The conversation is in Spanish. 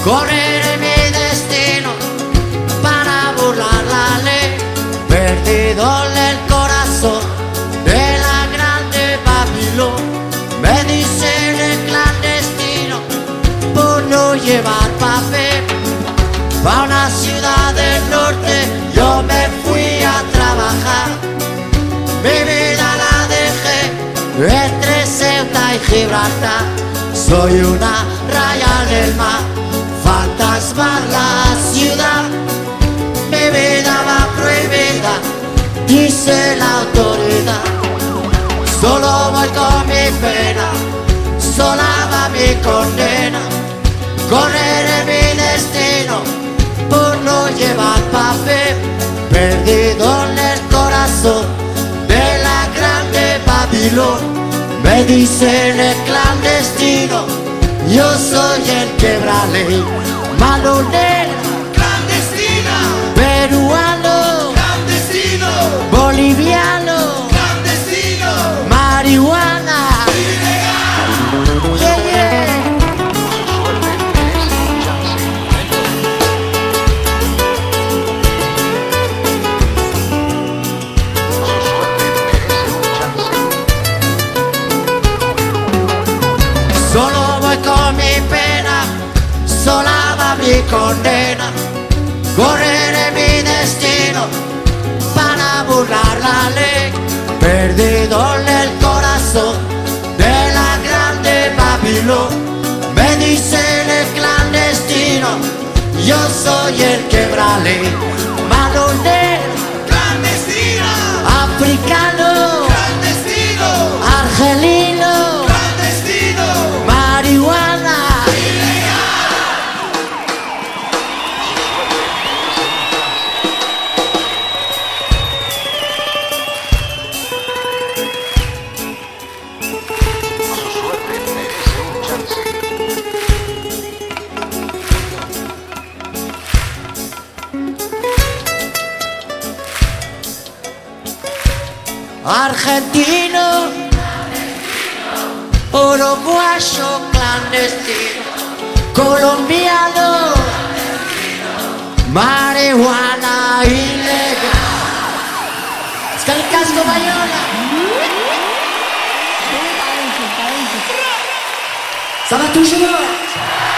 Correré mi destino para burlar la ley, perdido en el corazón de la grande Babilón. Me dicen el clandestino por no llevar papel. Pa' una ciudad del norte yo me fui a trabajar. Mi vida la dejé entre Ceuta y Gibraltar. Soy una raya en el mar, fantasma en la ciudad. Mi vida va prohibida, dice la autoridad. Solo voy con mi pena, sola va mi condena. Correré mi destino por no llevar papel, perdido en el corazón de la grande Babilón. Me dicen el clandestino, yo soy el quebrale. Mano negra, clandestina, peruano, clandestino, boliviano, clandestino, marihuana, ilegal. yeah, yeah. Solo voy con mi pena, sola va mi condena. Correré mi destino para burlar la ley, perdido en el corazón de la grande Babilón. Me dicen el clandestino, yo soy el quebrale. Mano negra, Clandestina, africano, clandestino, argelino, clandestino, marihuana. Argentino, uruguayo clandestino, colombiano, marihuana ilegal. Es que el casco Bayona. Ça va toujours.